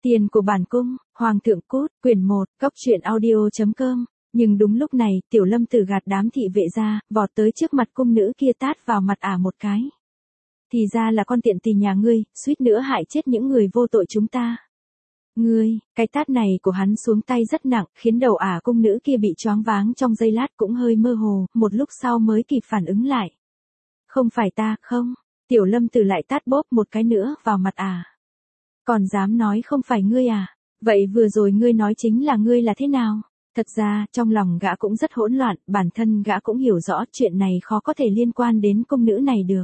Tiền của bản cung, Hoàng thượng cút, quyển 1, Cóc truyện audio.com. Nhưng đúng lúc này, Tiểu Lâm Tử gạt đám thị vệ ra, vọt tới trước mặt cung nữ kia tát vào mặt ả một cái. Thì ra là con tiện tỳ nhà ngươi, suýt nữa hại chết những người vô tội chúng ta. Ngươi, cái tát này của hắn xuống tay rất nặng, khiến đầu ả cung nữ kia bị choáng váng trong giây lát cũng hơi mơ hồ, một lúc sau mới kịp phản ứng lại. Không phải ta, không. Tiểu Lâm Tử lại tát bốp một cái nữa vào mặt ả. Còn dám nói không phải ngươi à? Vậy vừa rồi ngươi nói chính là ngươi là thế nào? Thật ra, trong lòng gã cũng rất hỗn loạn, bản thân gã cũng hiểu rõ chuyện này khó có thể liên quan đến cung nữ này được.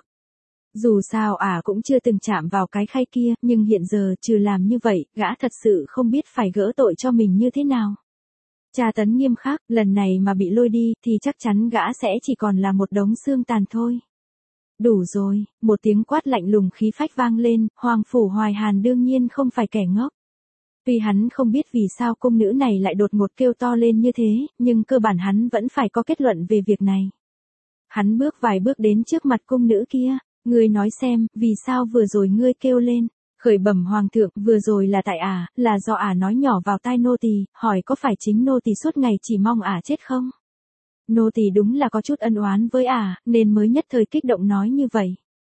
Dù sao ả cũng chưa từng chạm vào cái khay kia, nhưng hiện giờ trừ làm như vậy, gã thật sự không biết phải gỡ tội cho mình như thế nào. Tra tấn nghiêm khắc, lần này mà bị lôi đi thì chắc chắn gã sẽ chỉ còn là một đống xương tàn thôi. Đủ rồi, một tiếng quát lạnh lùng khí phách vang lên, Hoàng Phủ Hoài Hàn đương nhiên không phải kẻ ngốc. Tuy hắn không biết vì sao cung nữ này lại đột ngột kêu to lên như thế, nhưng cơ bản hắn vẫn phải có kết luận về việc này. Hắn bước vài bước đến trước mặt cung nữ kia, ngươi nói xem, vì sao vừa rồi ngươi kêu lên, khởi bẩm Hoàng thượng, vừa rồi là tại ả, là do ả nói nhỏ vào tai nô tỳ, hỏi có phải chính nô tỳ suốt ngày chỉ mong ả chết không? Nô tỳ đúng là có chút ân oán với ả, nên mới nhất thời kích động nói như vậy.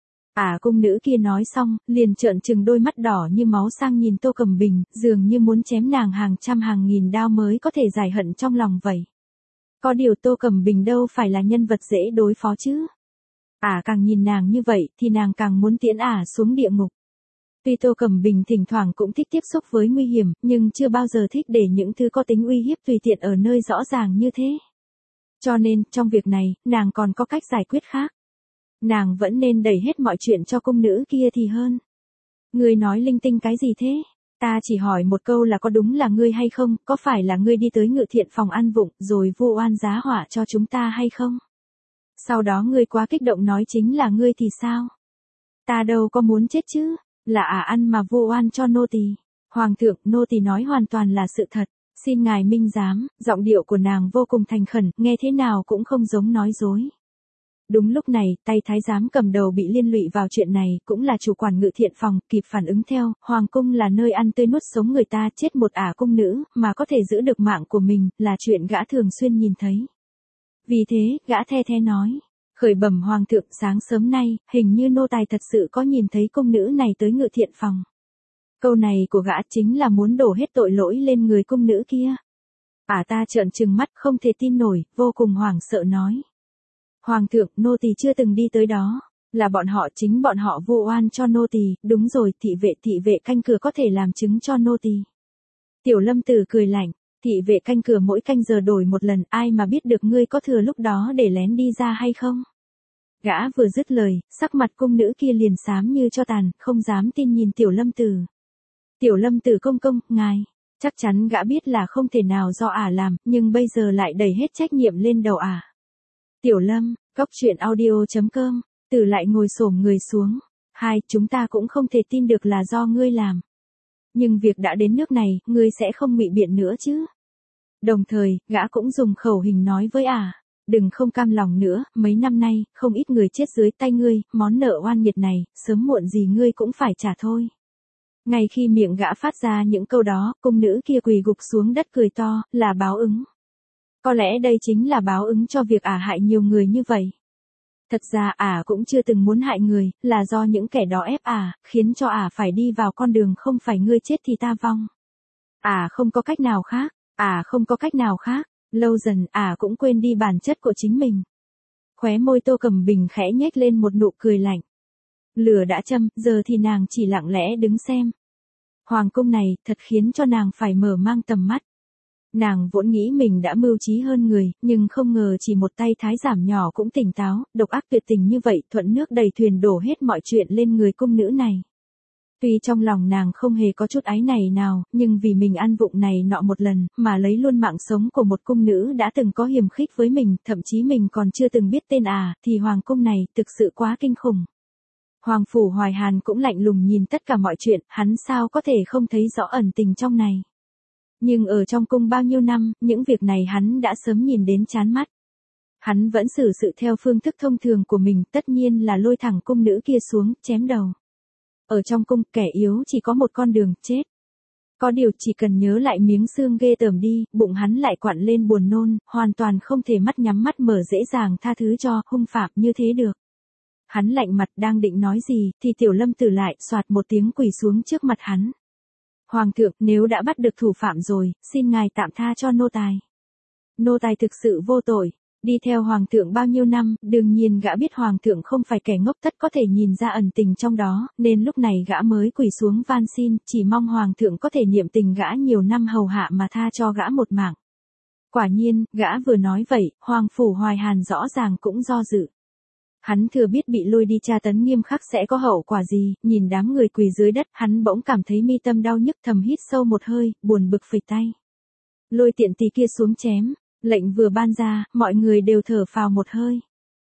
Cung nữ kia nói xong, liền trợn trừng đôi mắt đỏ như máu sang nhìn Tô Cẩm Bình, dường như muốn chém nàng hàng trăm hàng nghìn đao mới có thể giải hận trong lòng vậy. Có điều Tô Cẩm Bình đâu phải là nhân vật dễ đối phó chứ. Càng nhìn nàng như vậy thì nàng càng muốn tiễn xuống địa ngục. Tuy Tô Cẩm Bình thỉnh thoảng cũng thích tiếp xúc với nguy hiểm, nhưng chưa bao giờ thích để những thứ có tính uy hiếp tùy tiện ở nơi rõ ràng như thế. Cho nên, trong việc này, nàng còn có cách giải quyết khác. Nàng vẫn nên đẩy hết mọi chuyện cho cung nữ kia thì hơn. Ngươi nói linh tinh cái gì thế? Ta chỉ hỏi một câu là có đúng là ngươi hay không, có phải là ngươi đi tới Ngự Thiện phòng ăn vụng rồi vu oan giá họa cho chúng ta hay không? Sau đó ngươi quá kích động nói chính là ngươi thì sao? Ta đâu có muốn chết chứ, là ăn mà vu oan cho nô tỳ. Hoàng thượng, nô tỳ nói hoàn toàn là sự thật. Xin ngài minh giám, giọng điệu của nàng vô cùng thành khẩn, nghe thế nào cũng không giống nói dối. Đúng lúc này, tay thái giám cầm đầu bị liên lụy vào chuyện này, cũng là chủ quản Ngự Thiện phòng, kịp phản ứng theo, hoàng cung là nơi ăn tươi nuốt sống người ta, chết một cung nữ, mà có thể giữ được mạng của mình, là chuyện gã thường xuyên nhìn thấy. Vì thế, gã the nói, khởi bẩm Hoàng thượng, sáng sớm nay, hình như nô tài thật sự có nhìn thấy cung nữ này tới Ngự Thiện phòng. Câu này của gã chính là muốn đổ hết tội lỗi lên người cung nữ kia. Ta trợn trừng mắt không thể tin nổi, vô cùng hoảng sợ nói. Hoàng thượng, nô tỳ chưa từng đi tới đó, là chính bọn họ vu oan cho nô tỳ, đúng rồi, thị vệ canh cửa có thể làm chứng cho nô tỳ. Tiểu Lâm Tử cười lạnh, thị vệ canh cửa mỗi canh giờ đổi một lần, ai mà biết được ngươi có thừa lúc đó để lén đi ra hay không? Gã vừa dứt lời, sắc mặt cung nữ kia liền xám như tro tàn, không dám tin nhìn Tiểu Lâm Tử. Tiểu Lâm Tử công công, ngài, chắc chắn gã biết là không thể nào do làm, nhưng bây giờ lại đẩy hết trách nhiệm lên đầu Tiểu Lâm, Cóc truyện audio.com, Tử lại ngồi xổm người xuống. Chúng ta cũng không thể tin được là do ngươi làm. Nhưng việc đã đến nước này, ngươi sẽ không ngụy biện nữa chứ. Đồng thời, gã cũng dùng khẩu hình nói với đừng không cam lòng nữa, mấy năm nay, không ít người chết dưới tay ngươi, món nợ oan nghiệt này, sớm muộn gì ngươi cũng phải trả thôi. Ngay khi miệng gã phát ra những câu đó, cung nữ kia quỳ gục xuống đất cười to, là báo ứng. Có lẽ đây chính là báo ứng cho việc hại nhiều người như vậy. Thật ra cũng chưa từng muốn hại người, là do những kẻ đó ép khiến cho phải đi vào con đường không phải ngươi chết thì ta vong. Không có cách nào khác, không có cách nào khác, lâu dần cũng quên đi bản chất của chính mình. Khóe môi Tô Cẩm Bình khẽ nhếch lên một nụ cười lạnh. Lửa đã châm, giờ thì nàng chỉ lặng lẽ đứng xem. Hoàng cung này, thật khiến cho nàng phải mở mang tầm mắt. Nàng vốn nghĩ mình đã mưu trí hơn người, nhưng không ngờ chỉ một tay thái giám nhỏ cũng tỉnh táo, độc ác tuyệt tình như vậy, thuận nước đầy thuyền đổ hết mọi chuyện lên người cung nữ này. Tuy trong lòng nàng không hề có chút áy này nào, nhưng vì mình ăn vụng này nọ một lần, mà lấy luôn mạng sống của một cung nữ đã từng có hiềm khích với mình, thậm chí mình còn chưa từng biết tên thì hoàng cung này thực sự quá kinh khủng. Hoàng Phủ Hoài Hàn cũng lạnh lùng nhìn tất cả mọi chuyện, hắn sao có thể không thấy rõ ẩn tình trong này. Nhưng ở trong cung bao nhiêu năm, những việc này hắn đã sớm nhìn đến chán mắt. Hắn vẫn xử sự theo phương thức thông thường của mình, tất nhiên là lôi thẳng cung nữ kia xuống, chém đầu. Ở trong cung, kẻ yếu chỉ có một con đường, chết. Có điều chỉ cần nhớ lại miếng xương ghê tởm đi, bụng hắn lại quặn lên buồn nôn, hoàn toàn không thể mắt nhắm mắt mở dễ dàng tha thứ cho hung phạm như thế được. Hắn lạnh mặt đang định nói gì, thì Tiểu Lâm Tử lại soạt một tiếng quỳ xuống trước mặt hắn. Hoàng thượng, nếu đã bắt được thủ phạm rồi, xin ngài tạm tha cho nô tài. Nô tài thực sự vô tội. Đi theo hoàng thượng bao nhiêu năm, đương nhiên gã biết hoàng thượng không phải kẻ ngốc tất có thể nhìn ra ẩn tình trong đó, nên lúc này gã mới quỳ xuống van xin, chỉ mong hoàng thượng có thể niệm tình gã nhiều năm hầu hạ mà tha cho gã một mạng. Quả nhiên, gã vừa nói vậy, Hoàng Phủ Hoài Hàn rõ ràng cũng do dự. Hắn thừa biết bị lôi đi tra tấn nghiêm khắc sẽ có hậu quả gì, nhìn đám người quỳ dưới đất, hắn bỗng cảm thấy mi tâm đau nhức, thầm hít sâu một hơi, buồn bực phịch tay. Lôi tiện tỳ kia xuống chém. Lệnh vừa ban ra, mọi người đều thở phào một hơi.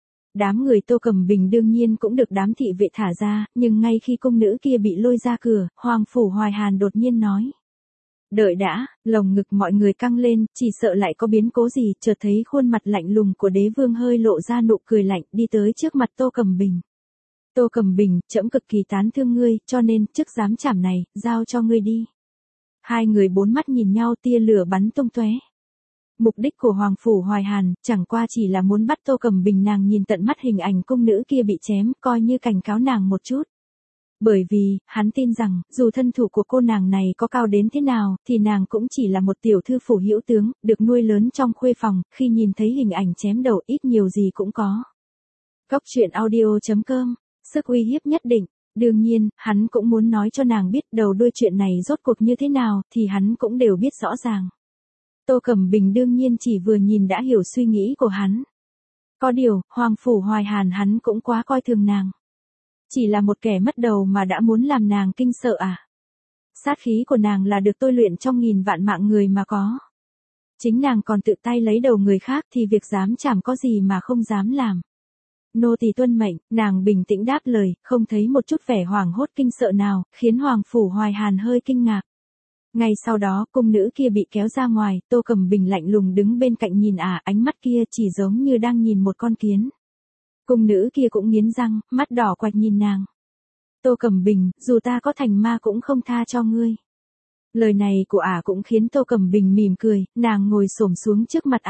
Đám người Tô Cẩm Bình đương nhiên cũng được đám thị vệ thả ra, nhưng ngay khi cung nữ kia bị lôi ra cửa, Hoàng Phủ Hoài Hàn đột nhiên nói. Đợi đã, lồng ngực mọi người căng lên, chỉ sợ lại có biến cố gì, chợt thấy khuôn mặt lạnh lùng của đế vương hơi lộ ra nụ cười lạnh, đi tới trước mặt Tô Cẩm Bình. Tô Cẩm Bình, trẫm cực kỳ tán thương ngươi, cho nên, chức giám trảm này, giao cho ngươi đi. Hai người bốn mắt nhìn nhau, tia lửa bắn tung tóe. Mục đích của Hoàng Phủ Hoài Hàn, chẳng qua chỉ là muốn bắt Tô Cẩm Bình nàng nhìn tận mắt hình ảnh cung nữ kia bị chém, coi như cảnh cáo nàng một chút. Bởi vì, hắn tin rằng, dù thân thủ của cô nàng này có cao đến thế nào, thì nàng cũng chỉ là một tiểu thư phủ hữu tướng, được nuôi lớn trong khuê phòng, khi nhìn thấy hình ảnh chém đầu ít nhiều gì cũng có. Góc truyện audio.com, sức uy hiếp nhất định. Đương nhiên, hắn cũng muốn nói cho nàng biết đầu đuôi chuyện này rốt cuộc như thế nào, thì hắn cũng đều biết rõ ràng. Tô Cẩm Bình đương nhiên chỉ vừa nhìn đã hiểu suy nghĩ của hắn. Có điều, Hoàng Phủ Hoài Hàn hắn cũng quá coi thường nàng. Chỉ là một kẻ mất đầu mà đã muốn làm nàng kinh sợ à? Sát khí của nàng là được tôi luyện trong nghìn vạn mạng người mà có. Chính nàng còn tự tay lấy đầu người khác thì việc dám chẳng có gì mà không dám làm. Nô tỳ tuân mệnh, nàng bình tĩnh đáp lời, không thấy một chút vẻ hoảng hốt kinh sợ nào, khiến Hoàng Phủ Hoài Hàn hơi kinh ngạc. Ngay sau đó, cung nữ kia bị kéo ra ngoài, Tô Cẩm Bình lạnh lùng đứng bên cạnh nhìn ánh mắt kia chỉ giống như đang nhìn một con kiến. Cung nữ kia cũng nghiến răng, mắt đỏ quạch nhìn nàng. Tô Cẩm Bình, dù ta có thành ma cũng không tha cho ngươi. Lời này của cũng khiến Tô Cẩm Bình mỉm cười, nàng ngồi xổm xuống trước mặt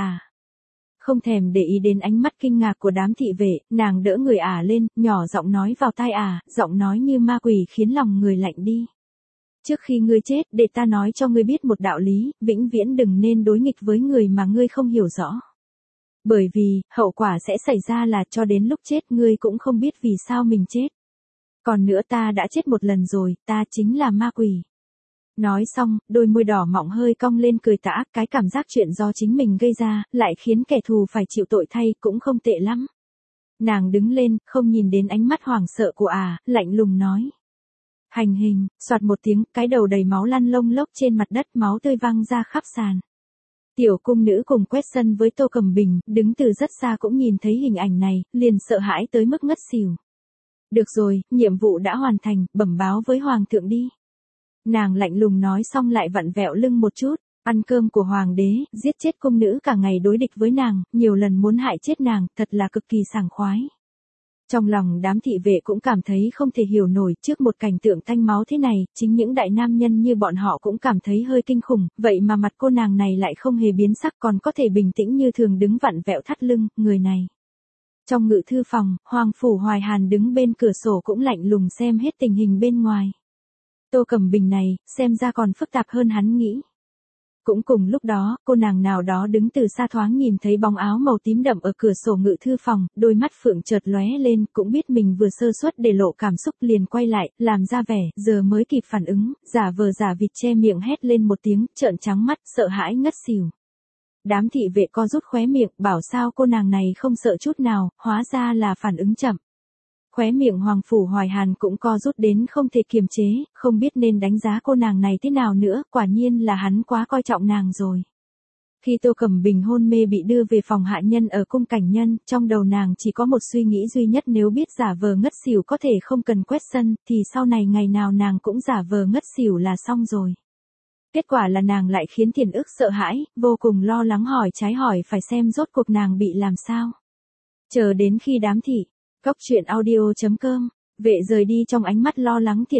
Không thèm để ý đến ánh mắt kinh ngạc của đám thị vệ, nàng đỡ người lên, nhỏ giọng nói vào tai giọng nói như ma quỷ khiến lòng người lạnh đi. Trước khi ngươi chết, để ta nói cho ngươi biết một đạo lý, vĩnh viễn đừng nên đối nghịch với người mà ngươi không hiểu rõ. Bởi vì, hậu quả sẽ xảy ra là cho đến lúc chết ngươi cũng không biết vì sao mình chết. Còn nữa ta đã chết một lần rồi, ta chính là ma quỷ. Nói xong, đôi môi đỏ mọng hơi cong lên cười tả, cái cảm giác chuyện do chính mình gây ra, lại khiến kẻ thù phải chịu tội thay, cũng không tệ lắm. Nàng đứng lên, không nhìn đến ánh mắt hoảng sợ của lạnh lùng nói. Hành hình, soạt một tiếng, cái đầu đầy máu lăn lông lốc trên mặt đất, máu tươi văng ra khắp sàn. Tiểu cung nữ cùng quét sân với Tô Cẩm Bình, đứng từ rất xa cũng nhìn thấy hình ảnh này, liền sợ hãi tới mức ngất xỉu. Được rồi, nhiệm vụ đã hoàn thành, bẩm báo với hoàng thượng đi. Nàng lạnh lùng nói xong lại vặn vẹo lưng một chút, ăn cơm của hoàng đế, giết chết cung nữ cả ngày đối địch với nàng, nhiều lần muốn hại chết nàng, thật là cực kỳ sảng khoái. Trong lòng đám thị vệ cũng cảm thấy không thể hiểu nổi trước một cảnh tượng tanh máu thế này, chính những đại nam nhân như bọn họ cũng cảm thấy hơi kinh khủng, vậy mà mặt cô nàng này lại không hề biến sắc còn có thể bình tĩnh như thường đứng vặn vẹo thắt lưng, người này. Trong ngự thư phòng, Hoàng Phủ Hoài Hàn đứng bên cửa sổ cũng lạnh lùng xem hết tình hình bên ngoài. Tô Cẩm Bình này, xem ra còn phức tạp hơn hắn nghĩ. Cũng cùng lúc đó, cô nàng nào đó đứng từ xa thoáng nhìn thấy bóng áo màu tím đậm ở cửa sổ ngự thư phòng, đôi mắt phượng chợt lóe lên, cũng biết mình vừa sơ suất để lộ cảm xúc liền quay lại, làm ra vẻ, giờ mới kịp phản ứng, giả vờ giả vịt che miệng hét lên một tiếng, trợn trắng mắt, sợ hãi ngất xỉu. Đám thị vệ co rút khóe miệng, bảo sao cô nàng này không sợ chút nào, hóa ra là phản ứng chậm. Khóe miệng Hoàng Phủ Hoài Hàn cũng co rút đến không thể kiềm chế, không biết nên đánh giá cô nàng này thế nào nữa, quả nhiên là hắn quá coi trọng nàng rồi. Khi Tô Cẩm Bình hôn mê bị đưa về phòng hạ nhân ở cung cảnh nhân, trong đầu nàng chỉ có một suy nghĩ duy nhất, nếu biết giả vờ ngất xỉu có thể không cần quét sân, thì sau này ngày nào nàng cũng giả vờ ngất xỉu là xong rồi. Kết quả là nàng lại khiến Thiền Ức sợ hãi, vô cùng lo lắng hỏi trái hỏi phải xem rốt cuộc nàng bị làm sao. Chờ đến khi đám thị Góc truyện audio.com, vệ rời đi trong ánh mắt lo lắng Thiền Ức.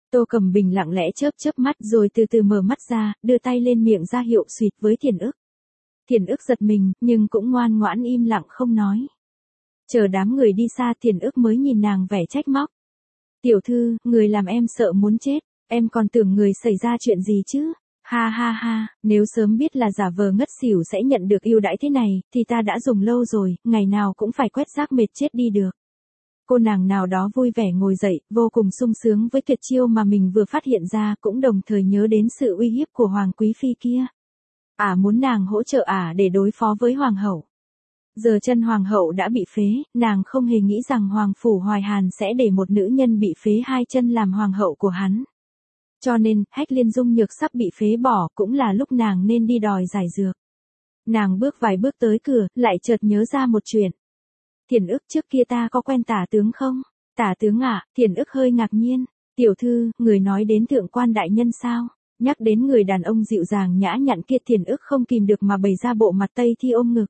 Tô Cẩm Bình lặng lẽ chớp chớp mắt rồi từ từ mở mắt ra, đưa tay lên miệng ra hiệu xuyệt với Thiền ức. Thiền ức giật mình, nhưng cũng ngoan ngoãn im lặng không nói. Chờ đám người đi xa Thiền ức mới nhìn nàng vẻ trách móc. Tiểu thư, người làm em sợ muốn chết, em còn tưởng người xảy ra chuyện gì chứ. Ha ha ha, nếu sớm biết là giả vờ ngất xỉu sẽ nhận được ưu đãi thế này, thì ta đã dùng lâu rồi, ngày nào cũng phải quét rác mệt chết đi được. Cô nàng nào đó vui vẻ ngồi dậy, vô cùng sung sướng với tuyệt chiêu mà mình vừa phát hiện ra, cũng đồng thời nhớ đến sự uy hiếp của Hoàng Quý Phi kia. Muốn nàng hỗ trợ để đối phó với Hoàng hậu. Giờ chân Hoàng hậu đã bị phế, nàng không hề nghĩ rằng Hoàng Phủ Hoài Hàn sẽ để một nữ nhân bị phế hai chân làm Hoàng hậu của hắn. Cho nên, Hách Liên Dung Nhược sắp bị phế bỏ cũng là lúc nàng nên đi đòi giải dược. Nàng bước vài bước tới cửa, lại chợt nhớ ra một chuyện. Thiền ức trước kia ta có quen tả tướng không? Tả tướng Thiền ức hơi ngạc nhiên. Tiểu thư, người nói đến thượng quan đại nhân sao? Nhắc đến người đàn ông dịu dàng nhã nhặn kia Thiền ức không kìm được mà bày ra bộ mặt Tây Thi ôm ngực.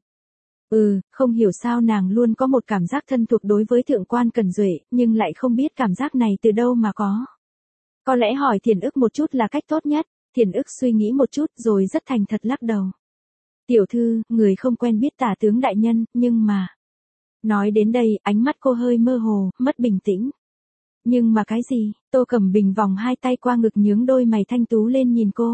Không hiểu sao nàng luôn có một cảm giác thân thuộc đối với thượng quan Cẩn Duệ, nhưng lại không biết cảm giác này từ đâu mà có. Có lẽ hỏi Thiền ức một chút là cách tốt nhất. Thiền ức suy nghĩ một chút rồi rất thành thật lắc đầu. Tiểu thư, người không quen biết tả tướng đại nhân, nhưng mà... Nói đến đây, ánh mắt cô hơi mơ hồ, mất bình tĩnh. Nhưng mà cái gì? Tô Cẩm Bình vòng hai tay qua ngực nhướng đôi mày thanh tú lên nhìn cô.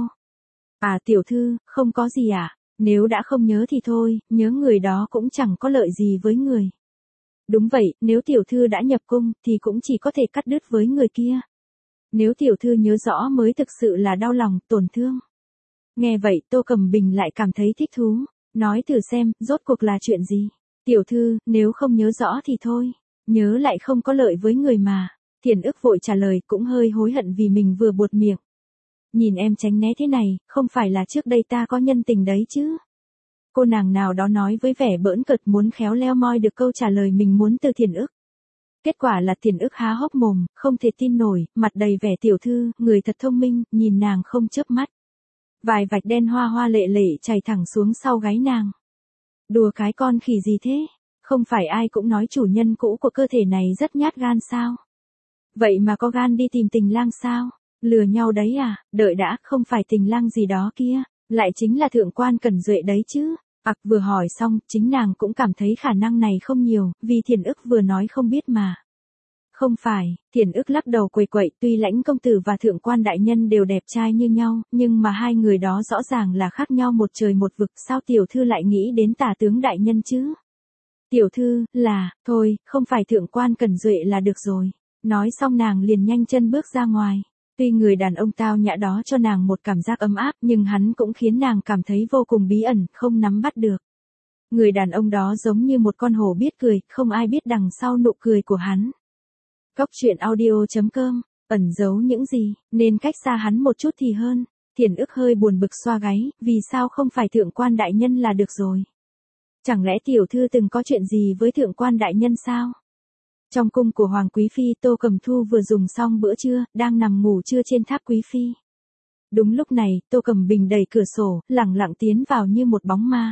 Tiểu thư, không có gì Nếu đã không nhớ thì thôi, nhớ người đó cũng chẳng có lợi gì với người. Đúng vậy, nếu tiểu thư đã nhập cung, thì cũng chỉ có thể cắt đứt với người kia. Nếu tiểu thư nhớ rõ mới thực sự là đau lòng, tổn thương. Nghe vậy Tô Cẩm Bình lại cảm thấy thích thú. Nói thử xem, rốt cuộc là chuyện gì? Tiểu thư, nếu không nhớ rõ thì thôi. Nhớ lại không có lợi với người mà. Thiền ức vội trả lời cũng hơi hối hận vì mình vừa buột miệng. Nhìn em tránh né thế này, không phải là trước đây ta có nhân tình đấy chứ. Cô nàng nào đó nói với vẻ bỡn cợt muốn khéo léo moi được câu trả lời mình muốn từ Thiền ức. Kết quả là Thiền ức há hốc mồm, không thể tin nổi, mặt đầy vẻ tiểu thư, người thật thông minh, nhìn nàng không chớp mắt. Vài vạch đen hoa hoa lệ lệ chảy thẳng xuống sau gáy nàng. Đùa cái con khỉ gì thế? Không phải ai cũng nói chủ nhân cũ của cơ thể này rất nhát gan sao? Vậy mà có gan đi tìm tình lang sao? Lừa nhau đấy đợi đã, không phải tình lang gì đó kia, lại chính là thượng quan Cẩn Duệ đấy chứ. Vừa hỏi xong, chính nàng cũng cảm thấy khả năng này không nhiều, vì Thiền ức vừa nói không biết mà. Không phải, Thiền ức lắc đầu quầy quậy, tuy lãnh công tử và thượng quan đại nhân đều đẹp trai như nhau, nhưng mà hai người đó rõ ràng là khác nhau một trời một vực, sao tiểu thư lại nghĩ đến tả tướng đại nhân chứ? Tiểu thư, thôi, không phải thượng quan Cẩn Duệ là được rồi. Nói xong nàng liền nhanh chân bước ra ngoài. Tuy người đàn ông tao nhã đó cho nàng một cảm giác ấm áp, nhưng hắn cũng khiến nàng cảm thấy vô cùng bí ẩn, không nắm bắt được. Người đàn ông đó giống như một con hổ biết cười, không ai biết đằng sau nụ cười của hắn. Cốc truyện audio.com, ẩn giấu những gì, nên cách xa hắn một chút thì hơn. Thiền ức hơi buồn bực xoa gáy, vì sao không phải thượng quan đại nhân là được rồi. Chẳng lẽ tiểu thư từng có chuyện gì với thượng quan đại nhân sao? Trong cung của Hoàng Quý Phi, Tô Cẩm Thu vừa dùng xong bữa trưa, đang nằm ngủ trưa trên tháp Quý Phi. Đúng lúc này, Tô Cẩm Bình đẩy cửa sổ, lẳng lặng tiến vào như một bóng ma.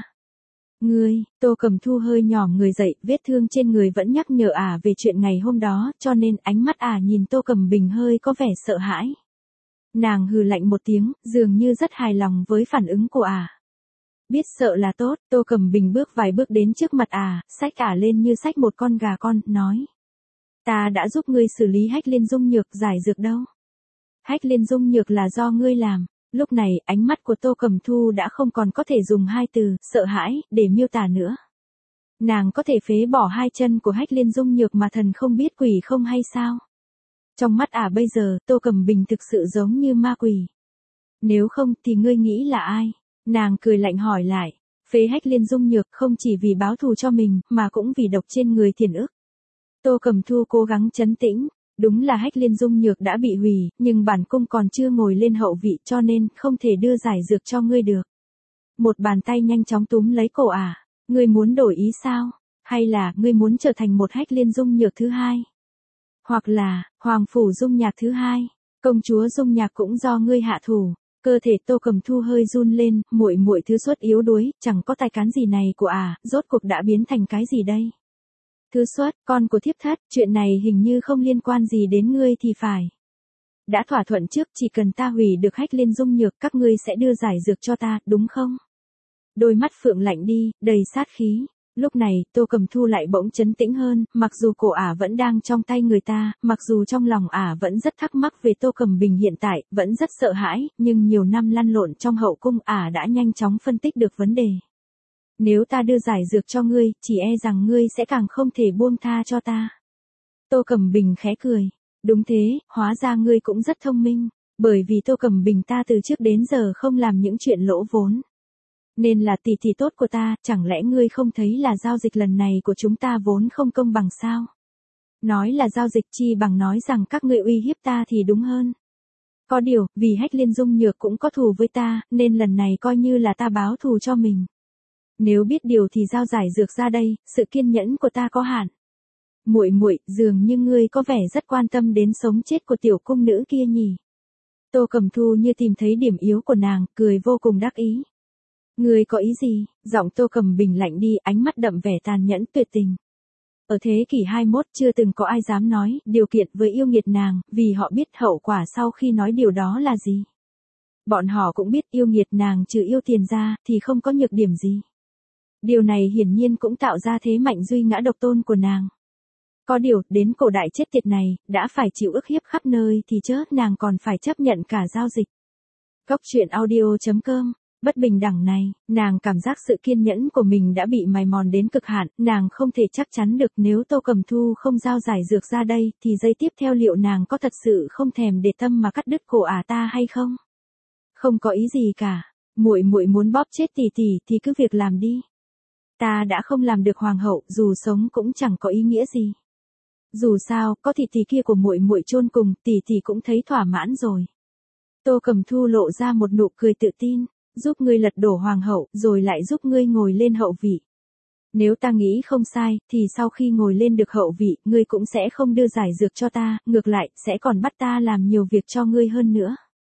Tô Cẩm Thu hơi nhòm người dậy, vết thương trên người vẫn nhắc nhở về chuyện ngày hôm đó, cho nên ánh mắt nhìn Tô Cẩm Bình hơi có vẻ sợ hãi. Nàng hừ lạnh một tiếng, dường như rất hài lòng với phản ứng của Biết sợ là tốt, Tô Cẩm Bình bước vài bước đến trước mặt xách lên như xách một con gà con, nói. Ta đã giúp ngươi xử lý Hách Liên Dung Nhược giải dược đâu. Hách Liên Dung Nhược là do ngươi làm. Lúc này, ánh mắt của Tô Cẩm Thu đã không còn có thể dùng hai từ, sợ hãi, để miêu tả nữa. Nàng có thể phế bỏ hai chân của Hách Liên Dung Nhược mà thần không biết quỷ không hay sao? Trong mắt bây giờ, Tô Cẩm Bình thực sự giống như ma quỷ. Nếu không thì ngươi nghĩ là ai? Nàng cười lạnh hỏi lại. Phế Hách Liên Dung Nhược không chỉ vì báo thù cho mình, mà cũng vì độc trên người Thiền ức. Tô Cẩm Thu cố gắng trấn tĩnh. Đúng là Hách Liên Dung Nhược đã bị hủy, nhưng bản cung còn chưa ngồi lên hậu vị cho nên không thể đưa giải dược cho ngươi được. Một bàn tay nhanh chóng túm lấy cổ Ngươi muốn đổi ý sao? Hay là ngươi muốn trở thành một Hách Liên Dung Nhược thứ hai? Hoặc là, Hoàng Phủ Dung Nhạc thứ hai? Công chúa Dung Nhạc cũng do ngươi hạ thủ. Cơ thể Tô Cẩm Thu hơi run lên, muội thứ xuất yếu đuối, chẳng có tài cán gì này của rốt cuộc đã biến thành cái gì đây? Thứ xuất, con của thiếp thất, chuyện này hình như không liên quan gì đến ngươi thì phải. Đã thỏa thuận trước, chỉ cần ta hủy được Hách Liên Dung Nhược, các ngươi sẽ đưa giải dược cho ta, đúng không? Đôi mắt Phượng lạnh đi, đầy sát khí. Lúc này, Tô Cầm Thu lại bỗng trấn tĩnh hơn, mặc dù cổ ả vẫn đang trong tay người ta, mặc dù trong lòng ả vẫn rất thắc mắc về Tô Cầm Bình hiện tại, vẫn rất sợ hãi, nhưng nhiều năm lăn lộn trong hậu cung ả đã nhanh chóng phân tích được vấn đề. Nếu ta đưa giải dược cho ngươi, chỉ e rằng ngươi sẽ càng không thể buông tha cho ta. Tô Cầm Bình khẽ cười. Đúng thế, hóa ra ngươi cũng rất thông minh, bởi vì Tô Cầm Bình ta từ trước đến giờ không làm những chuyện lỗ vốn. Nên là tỷ tỷ tốt của ta, chẳng lẽ ngươi không thấy là giao dịch lần này của chúng ta vốn không công bằng sao? Nói là giao dịch chi bằng nói rằng các ngươi uy hiếp ta thì đúng hơn. Có điều, vì Hách Liên Dung Nhược cũng có thù với ta, nên lần này coi như là ta báo thù cho mình. Nếu biết điều thì giao giải dược ra đây, sự kiên nhẫn của ta có hạn. Muội muội, dường như ngươi có vẻ rất quan tâm đến sống chết của tiểu cung nữ kia nhỉ? Tô Cầm Thu như tìm thấy điểm yếu của nàng, cười vô cùng đắc ý. Ngươi có ý gì? Giọng Tô Cầm Bình lạnh đi, ánh mắt đậm vẻ tàn nhẫn tuyệt tình. Ở thế kỷ 21 chưa từng có ai dám nói điều kiện với yêu nghiệt nàng, vì họ biết hậu quả sau khi nói điều đó là gì. Bọn họ cũng biết yêu nghiệt nàng trừ yêu tiền ra, thì không có nhược điểm gì. Điều này hiển nhiên cũng tạo ra thế mạnh duy ngã độc tôn của nàng. Có điều, đến cổ đại chết tiệt này, đã phải chịu ức hiếp khắp nơi thì chớ, nàng còn phải chấp nhận cả giao dịch. Góc truyện audio.com. Bất bình đẳng này, nàng cảm giác sự kiên nhẫn của mình đã bị mài mòn đến cực hạn, nàng không thể chắc chắn được nếu Tô Cầm Thu không giao giải dược ra đây, thì giây tiếp theo liệu nàng có thật sự không thèm để tâm mà cắt đứt cổ ả ta hay không? Không có ý gì cả, muội muội muốn bóp chết tỷ tỷ thì cứ việc làm đi. Ta đã không làm được hoàng hậu, dù sống cũng chẳng có ý nghĩa gì. Dù sao, có tỷ tỷ kia của muội muội chôn cùng, tỷ tỷ cũng thấy thỏa mãn rồi. Tô Cầm Thu lộ ra một nụ cười tự tin, giúp ngươi lật đổ hoàng hậu, rồi lại giúp ngươi ngồi lên hậu vị. Nếu ta nghĩ không sai, thì sau khi ngồi lên được hậu vị, ngươi cũng sẽ không đưa giải dược cho ta, ngược lại, sẽ còn bắt ta làm nhiều việc cho ngươi hơn nữa.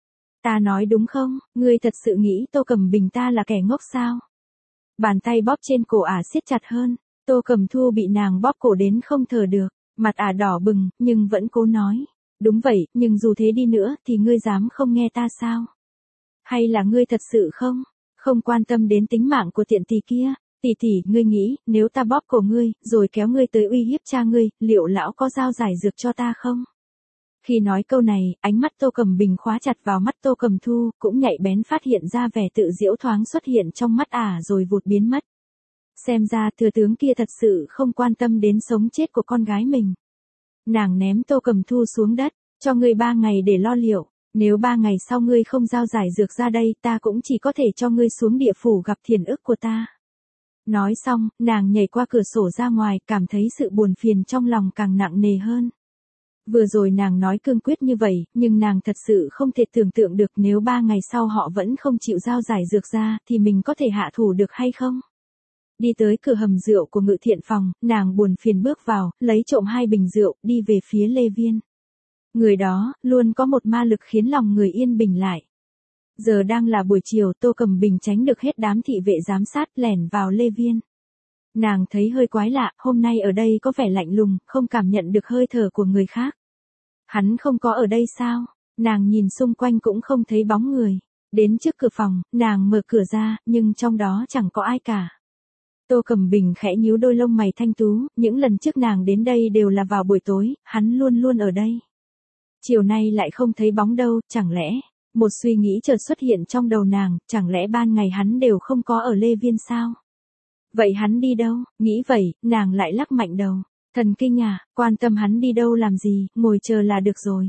Ta nói đúng không, ngươi thật sự nghĩ Tô Cầm Bình ta là kẻ ngốc sao? Bàn tay bóp trên cổ ả siết chặt hơn, Tô Cầm Thu bị nàng bóp cổ đến không thở được, mặt ả đỏ bừng, nhưng vẫn cố nói. Đúng vậy, nhưng dù thế đi nữa, thì ngươi dám không nghe ta sao? Hay là ngươi thật sự không quan tâm đến tính mạng của tiện tỷ kia? Tỷ tỷ, ngươi nghĩ, nếu ta bóp cổ ngươi, rồi kéo ngươi tới uy hiếp cha ngươi, liệu lão có giao giải dược cho ta không? Khi nói câu này, ánh mắt Tô Cầm Bình khóa chặt vào mắt Tô Cầm Thu, cũng nhạy bén phát hiện ra vẻ tự giễu thoáng xuất hiện trong mắt ả rồi vụt biến mất. Xem ra thừa tướng kia thật sự không quan tâm đến sống chết của con gái mình. Nàng ném Tô Cầm Thu xuống đất, cho ngươi 3 ngày để lo liệu. Nếu 3 ngày sau ngươi không giao giải dược ra đây, ta cũng chỉ có thể cho ngươi xuống địa phủ gặp thiền ức của ta. Nói xong, nàng nhảy qua cửa sổ ra ngoài, cảm thấy sự buồn phiền trong lòng càng nặng nề hơn. Vừa rồi nàng nói cương quyết như vậy, nhưng nàng thật sự không thể tưởng tượng được nếu 3 ngày sau họ vẫn không chịu giao giải dược ra, thì mình có thể hạ thủ được hay không? Đi tới cửa hầm rượu của Ngự Thiện phòng, nàng buồn phiền bước vào, lấy trộm 2 bình rượu, đi về phía Lê Viên. Người đó, luôn có một ma lực khiến lòng người yên bình lại. Giờ đang là buổi chiều, Tô Cầm Bình tránh được hết đám thị vệ giám sát, lẻn vào Lê Viên. Nàng thấy hơi quái lạ, hôm nay ở đây có vẻ lạnh lùng, không cảm nhận được hơi thở của người khác. Hắn không có ở đây sao? Nàng nhìn xung quanh cũng không thấy bóng người. Đến trước cửa phòng, nàng mở cửa ra, nhưng trong đó chẳng có ai cả. Tô Cầm Bình khẽ nhíu đôi lông mày thanh tú, những lần trước nàng đến đây đều là vào buổi tối, hắn luôn luôn ở đây. Chiều nay lại không thấy bóng đâu, chẳng lẽ, một suy nghĩ chợt xuất hiện trong đầu nàng, chẳng lẽ ban ngày hắn đều không có ở Lê Viên sao? Vậy hắn đi đâu? Nghĩ vậy, nàng lại lắc mạnh đầu. Thần kinh à, quan tâm hắn đi đâu làm gì, ngồi chờ là được rồi.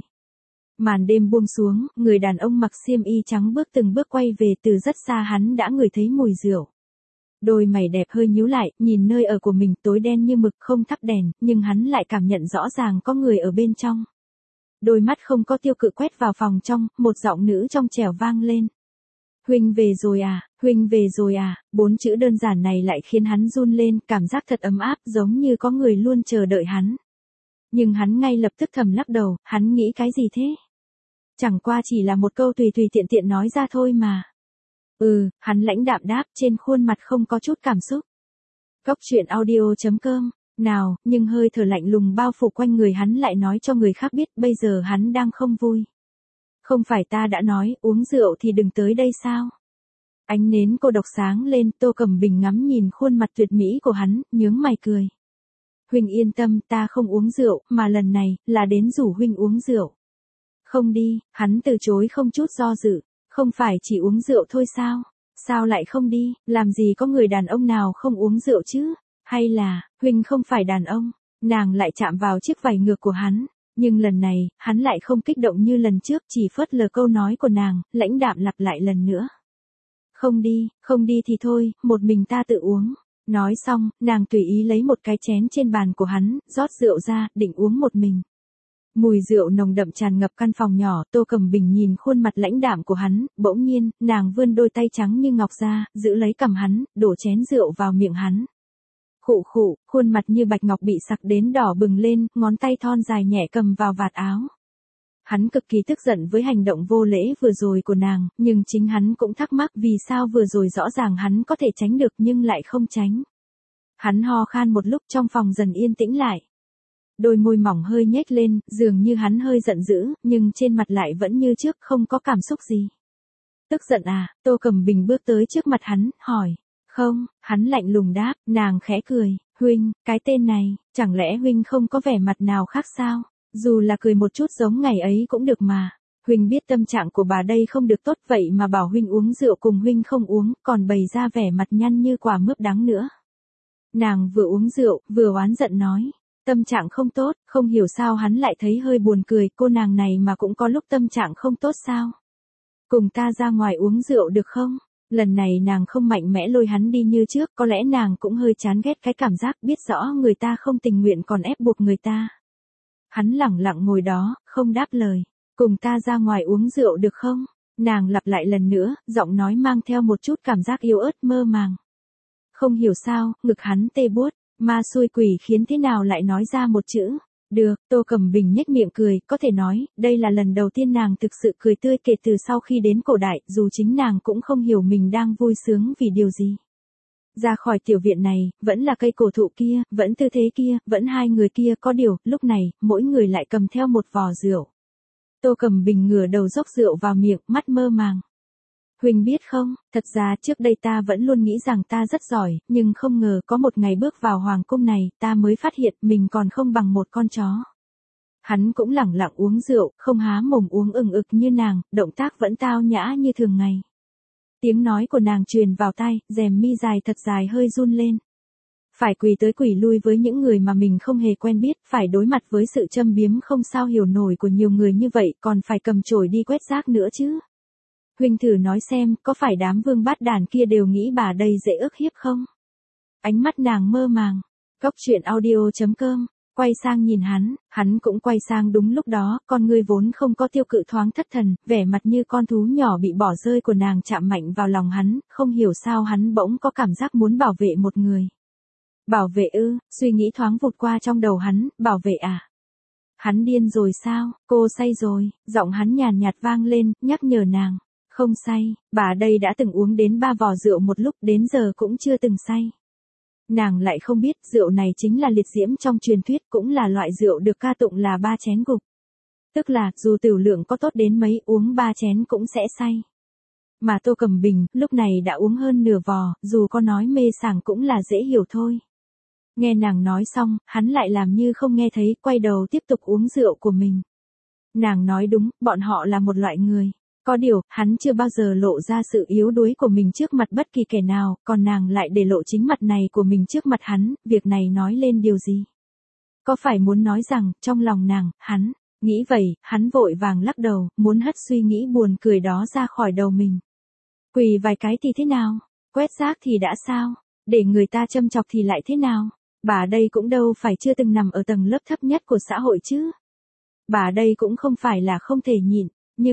Màn đêm buông xuống, người đàn ông mặc xiêm y trắng bước từng bước quay về, từ rất xa hắn đã ngửi thấy mùi rượu. Đôi mày đẹp hơi nhíu lại, nhìn nơi ở của mình tối đen như mực không thắp đèn, nhưng hắn lại cảm nhận rõ ràng có người ở bên trong. Đôi mắt không có tiêu cự quét vào phòng trong, một giọng nữ trong trẻo vang lên. Huynh về rồi à, huynh về rồi à, 4 chữ đơn giản này lại khiến hắn run lên, cảm giác thật ấm áp giống như có người luôn chờ đợi hắn. Nhưng hắn ngay lập tức thầm lắc đầu, hắn nghĩ cái gì thế? Chẳng qua chỉ là một câu tùy tùy tiện tiện nói ra thôi mà. Hắn lãnh đạm đáp, trên khuôn mặt không có chút cảm xúc. Góc truyện audio.com. Nào, nhưng hơi thở lạnh lùng bao phủ quanh người hắn lại nói cho người khác biết bây giờ hắn đang không vui. Không phải ta đã nói uống rượu thì đừng tới đây sao? Ánh nến cô độc sáng lên, Tô Cẩm Bình ngắm nhìn khuôn mặt tuyệt mỹ của hắn, nhướng mày cười. Huynh yên tâm, ta không uống rượu, mà lần này, là đến rủ huynh uống rượu. Không đi, hắn từ chối không chút do dự. Không phải chỉ uống rượu thôi sao? Sao lại không đi, làm gì có người đàn ông nào không uống rượu chứ? Hay là, huynh không phải đàn ông? Nàng lại chạm vào chiếc vải ngược của hắn. Nhưng lần này, hắn lại không kích động như lần trước, chỉ phớt lờ câu nói của nàng, lãnh đạm lặp lại lần nữa. Không đi thì thôi, một mình ta tự uống. Nói xong, nàng tùy ý lấy một cái chén trên bàn của hắn, rót rượu ra, định uống một mình. Mùi rượu nồng đậm tràn ngập căn phòng nhỏ, Tô Cẩm Bình nhìn khuôn mặt lãnh đạm của hắn, bỗng nhiên, nàng vươn đôi tay trắng như ngọc ra, giữ lấy cằm hắn, đổ chén rượu vào miệng hắn. Khụ khụ, khuôn mặt như bạch ngọc bị sặc đến đỏ bừng lên, ngón tay thon dài nhẹ cầm vào vạt áo. Hắn cực kỳ tức giận với hành động vô lễ vừa rồi của nàng, nhưng chính hắn cũng thắc mắc vì sao vừa rồi rõ ràng hắn có thể tránh được nhưng lại không tránh. Hắn ho khan một lúc, trong phòng dần yên tĩnh lại. Đôi môi mỏng hơi nhếch lên, dường như hắn hơi giận dữ, nhưng trên mặt lại vẫn như trước, không có cảm xúc gì. Tức giận à? Tô Cẩm Bình bước tới trước mặt hắn, hỏi. Không, hắn lạnh lùng đáp, nàng khẽ cười. Huynh, cái tên này, chẳng lẽ huynh không có vẻ mặt nào khác sao? Dù là cười một chút giống ngày ấy cũng được mà. Huynh biết tâm trạng của bà đây không được tốt, vậy mà bảo huynh uống rượu cùng huynh không uống, còn bày ra vẻ mặt nhăn như quả mướp đắng nữa. Nàng vừa uống rượu, vừa oán giận nói. Tâm trạng không tốt, không hiểu sao hắn lại thấy hơi buồn cười, cô nàng này mà cũng có lúc tâm trạng không tốt sao? Cùng ta ra ngoài uống rượu được không? Lần này nàng không mạnh mẽ lôi hắn đi như trước, có lẽ nàng cũng hơi chán ghét cái cảm giác biết rõ người ta không tình nguyện còn ép buộc người ta. Hắn lẳng lặng ngồi đó, không đáp lời. Cùng ta ra ngoài uống rượu được không? Nàng lặp lại lần nữa, giọng nói mang theo một chút cảm giác yếu ớt mơ màng. Không hiểu sao, ngực hắn tê buốt. Ma xui quỷ khiến thế nào lại nói ra một chữ. Được, Tô Cẩm Bình nhếch miệng cười, có thể nói, đây là lần đầu tiên nàng thực sự cười tươi kể từ sau khi đến cổ đại, dù chính nàng cũng không hiểu mình đang vui sướng vì điều gì. Ra khỏi tiểu viện này, vẫn là cây cổ thụ kia, vẫn tư thế kia, vẫn hai người kia, có điều, lúc này, mỗi người lại cầm theo một vò rượu. Tô Cẩm Bình ngửa đầu dốc rượu vào miệng, mắt mơ màng. Huynh biết không, thật ra trước đây ta vẫn luôn nghĩ rằng ta rất giỏi, nhưng không ngờ có một ngày bước vào hoàng cung này, ta mới phát hiện mình còn không bằng một con chó. Hắn cũng lẳng lặng uống rượu, không há mồm uống ừng ực như nàng, động tác vẫn tao nhã như thường ngày. Tiếng nói của nàng truyền vào tai, rèm mi dài thật dài hơi run lên. Phải quỳ tới quỳ lui với những người mà mình không hề quen biết, phải đối mặt với sự châm biếm không sao hiểu nổi của nhiều người như vậy, còn phải cầm chổi đi quét rác nữa chứ. Huynh thử nói xem, có phải đám vương bát đàn kia đều nghĩ bà đây dễ ức hiếp không? Ánh mắt nàng mơ màng. Cốc truyện audio.com, quay sang nhìn hắn cũng quay sang đúng lúc đó, con người vốn không có tiêu cự thoáng thất thần, vẻ mặt như con thú nhỏ bị bỏ rơi của nàng chạm mạnh vào lòng hắn, không hiểu sao hắn bỗng có cảm giác muốn bảo vệ một người. Bảo vệ ư? Suy nghĩ thoáng vụt qua trong đầu hắn, bảo vệ à? Hắn điên rồi sao? Cô say rồi, giọng hắn nhàn nhạt vang lên, nhắc nhở nàng. Không say, bà đây đã từng uống đến 3 vò rượu một lúc, đến giờ cũng chưa từng say. Nàng lại không biết rượu này chính là liệt diễm trong truyền thuyết, cũng là loại rượu được ca tụng là 3 chén gục. Tức là, dù tửu lượng có tốt đến mấy, uống 3 chén cũng sẽ say. Mà Tô Cẩm Bình, lúc này đã uống hơn nửa vò, dù có nói mê sảng cũng là dễ hiểu thôi. Nghe nàng nói xong, hắn lại làm như không nghe thấy, quay đầu tiếp tục uống rượu của mình. Nàng nói đúng, bọn họ là một loại người. Có điều, hắn chưa bao giờ lộ ra sự yếu đuối của mình trước mặt bất kỳ kẻ nào, còn nàng lại để lộ chính mặt này của mình trước mặt hắn, việc này nói lên điều gì? Có phải muốn nói rằng, trong lòng nàng, hắn, nghĩ vậy, hắn vội vàng lắc đầu, muốn hất suy nghĩ buồn cười đó ra khỏi đầu mình. Quỳ vài cái thì thế nào? Quét rác thì đã sao? Để người ta châm chọc thì lại thế nào? Bà đây cũng đâu phải chưa từng nằm ở tầng lớp thấp nhất của xã hội chứ. Bà đây cũng không phải là không thể nhịn.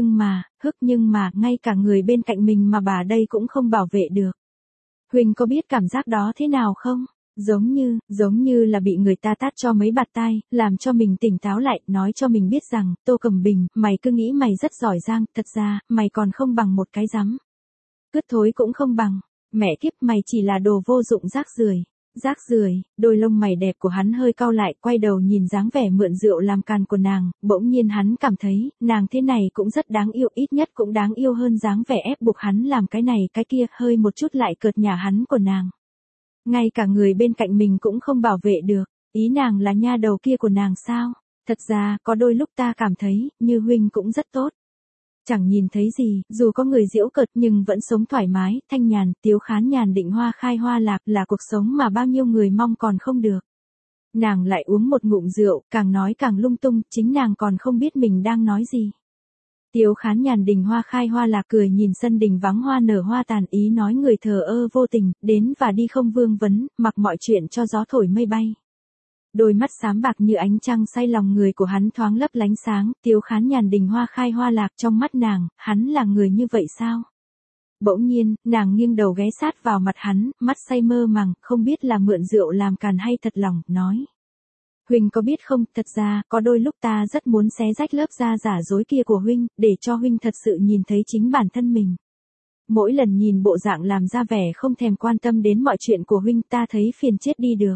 Nhưng mà, ngay cả người bên cạnh mình mà bà đây cũng không bảo vệ được. Huynh có biết cảm giác đó thế nào không? Giống như là bị người ta tát cho mấy bạt tai, làm cho mình tỉnh táo lại, nói cho mình biết rằng, Tô Cẩm Bình, mày cứ nghĩ mày rất giỏi giang, thật ra, mày còn không bằng một cái rắm. Cứt thối cũng không bằng, mẹ kiếp mày chỉ là đồ vô dụng rác rưởi. Rác rưởi, đôi lông mày đẹp của hắn hơi cau lại, quay đầu nhìn dáng vẻ mượn rượu làm càn của nàng, bỗng nhiên hắn cảm thấy, nàng thế này cũng rất đáng yêu, ít nhất cũng đáng yêu hơn dáng vẻ ép buộc hắn làm cái này cái kia, hơi một chút lại cợt nhả hắn của nàng. Ngay cả người bên cạnh mình cũng không bảo vệ được, ý nàng là nha đầu kia của nàng sao? Thật ra, có đôi lúc ta cảm thấy, Như huynh cũng rất tốt. Chẳng nhìn thấy gì, dù có người giễu cợt nhưng vẫn sống thoải mái, thanh nhàn, tiếu khán nhàn định hoa khai hoa lạc là cuộc sống mà bao nhiêu người mong còn không được. Nàng lại uống một ngụm rượu, càng nói càng lung tung, chính nàng còn không biết mình đang nói gì. Tiếu khán nhàn đình hoa khai hoa lạc cười nhìn sân đình vắng hoa nở hoa tàn, ý nói người thờ ơ vô tình, đến và đi không vương vấn, mặc mọi chuyện cho gió thổi mây bay. Đôi mắt xám bạc như ánh trăng say lòng người của hắn thoáng lấp lánh sáng, tiếu khán nhàn đình hoa khai hoa lạc trong mắt nàng, hắn là người như vậy sao? Bỗng nhiên, nàng nghiêng đầu ghé sát vào mặt hắn, mắt say mơ màng, không biết là mượn rượu làm càn hay thật lòng, nói. Huynh có biết không, thật ra, có đôi lúc ta rất muốn xé rách lớp da giả dối kia của huynh, để cho huynh thật sự nhìn thấy chính bản thân mình. Mỗi lần nhìn bộ dạng làm ra vẻ không thèm quan tâm đến mọi chuyện của huynh ta thấy phiền chết đi được.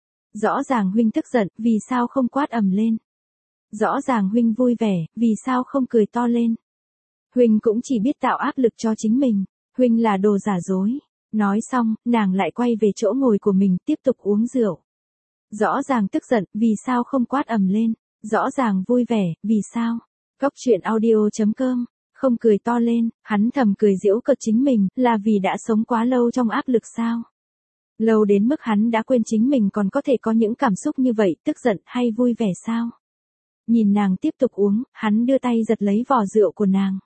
Rõ ràng huynh tức giận, vì sao không quát ầm lên? Rõ ràng huynh vui vẻ, vì sao không cười to lên? Huynh cũng chỉ biết tạo áp lực cho chính mình, huynh là đồ giả dối. Nói xong, nàng lại quay về chỗ ngồi của mình, tiếp tục uống rượu. Rõ ràng tức giận, vì sao không quát ầm lên? Rõ ràng vui vẻ, vì sao? Cốc truyện audio.com, không cười to lên, hắn thầm cười giễu cợt chính mình, là vì đã sống quá lâu trong áp lực sao? Lâu đến mức hắn đã quên chính mình còn có thể có những cảm xúc như vậy, tức giận hay vui vẻ sao? Nhìn nàng tiếp tục uống, hắn đưa tay giật lấy vò rượu của nàng.